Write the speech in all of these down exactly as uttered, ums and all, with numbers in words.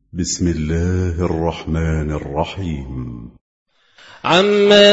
بسم الله الرحمن الرحيم. عما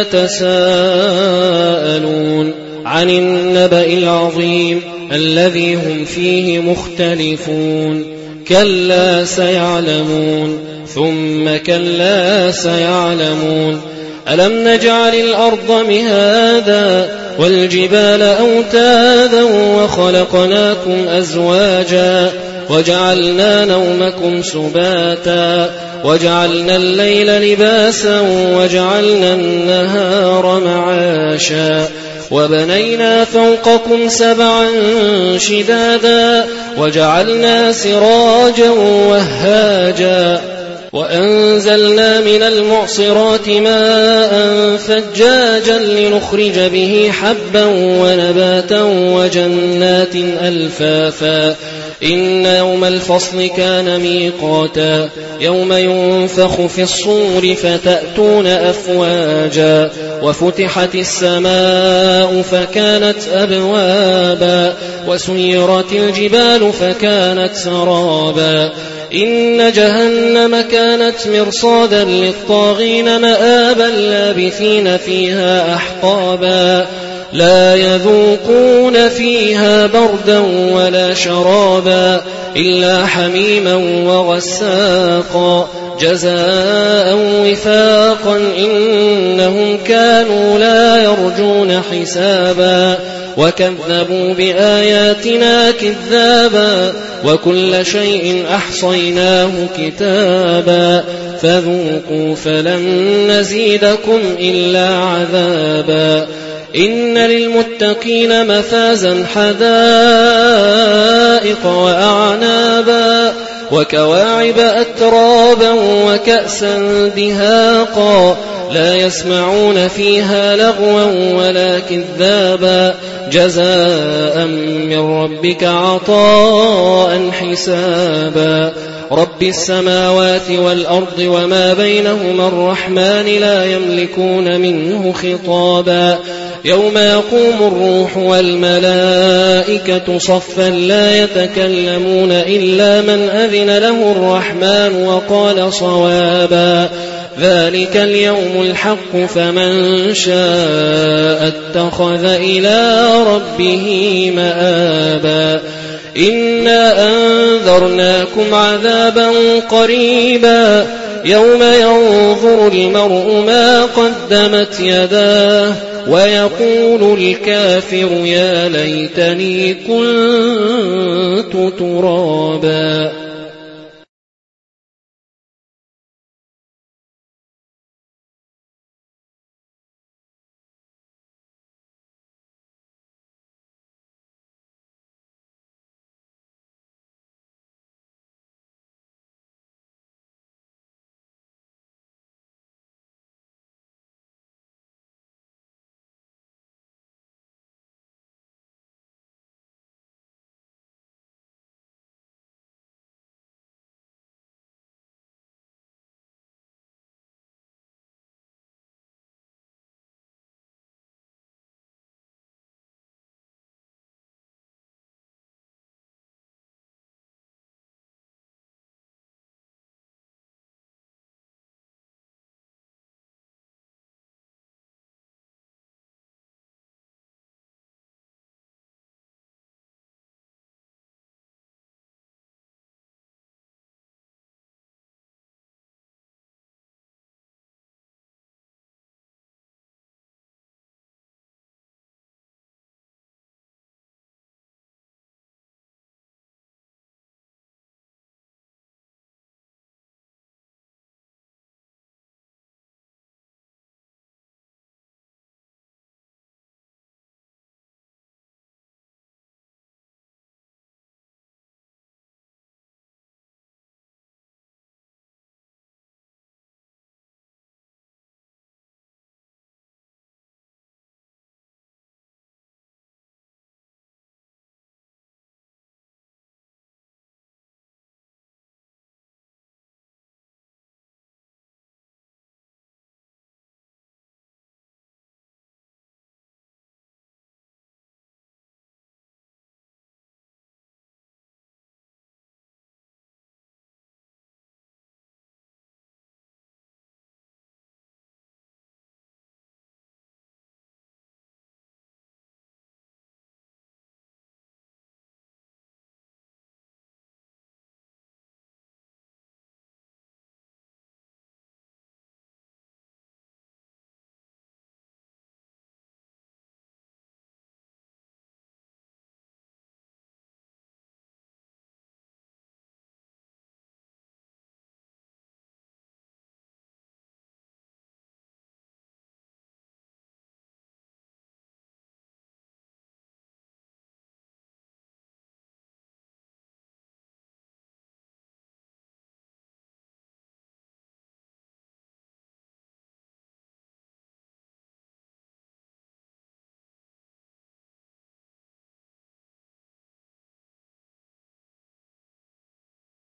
تساءلون عن النبأ العظيم الذي هم فيه مختلفون كلا سيعلمون ثم كلا سيعلمون ألم نجعل الأرض مهادا والجبال أوتادا وخلقناكم أزواجا وجعلنا نومكم سباتا وجعلنا الليل لباسا وجعلنا النهار معاشا وبنينا فوقكم سبعا شدادا وجعلنا سراجا وهاجا وأنزلنا من المعصرات ماء ثجاجا لنخرج به حبا ونباتا وجنات ألفافا إن يوم الفصل كان ميقاتا يوم ينفخ في الصور فتأتون أفواجا وفتحت السماء فكانت أبوابا وسيرت الجبال فكانت سرابا إن جهنم كانت مرصادا للطاغين مآبا لابثين فيها أحقابا لا يذوقون فيها بردا ولا شرابا إلا حميما وغساقا جزاء وفاقا إنهم كانوا لا يرجون حسابا وكذبوا بآياتنا كذابا وكل شيء أحصيناه كتابا فذوقوا فلن نزيدكم إلا عذابا إن للمتقين مفازا حدائق وأعنابا وكواعب أترابا وكأسا دهاقا لا يسمعون فيها لغوا ولا كذابا جزاء من ربك عطاء حسابا رب السماوات والأرض وما بينهما الرحمن لا يملكون منه خطابا يوم يقوم الروح والملائكة صفا لا يتكلمون إلا من أذن له الرحمن وقال صوابا ذلك اليوم الحق فمن شاء اتخذ إلى ربه مآبا إنا أنذرناكم عذابا قريبا يوم ينظر المرء ما قدمت يداه ويقول الكافر يا ليتني كنت ترابا.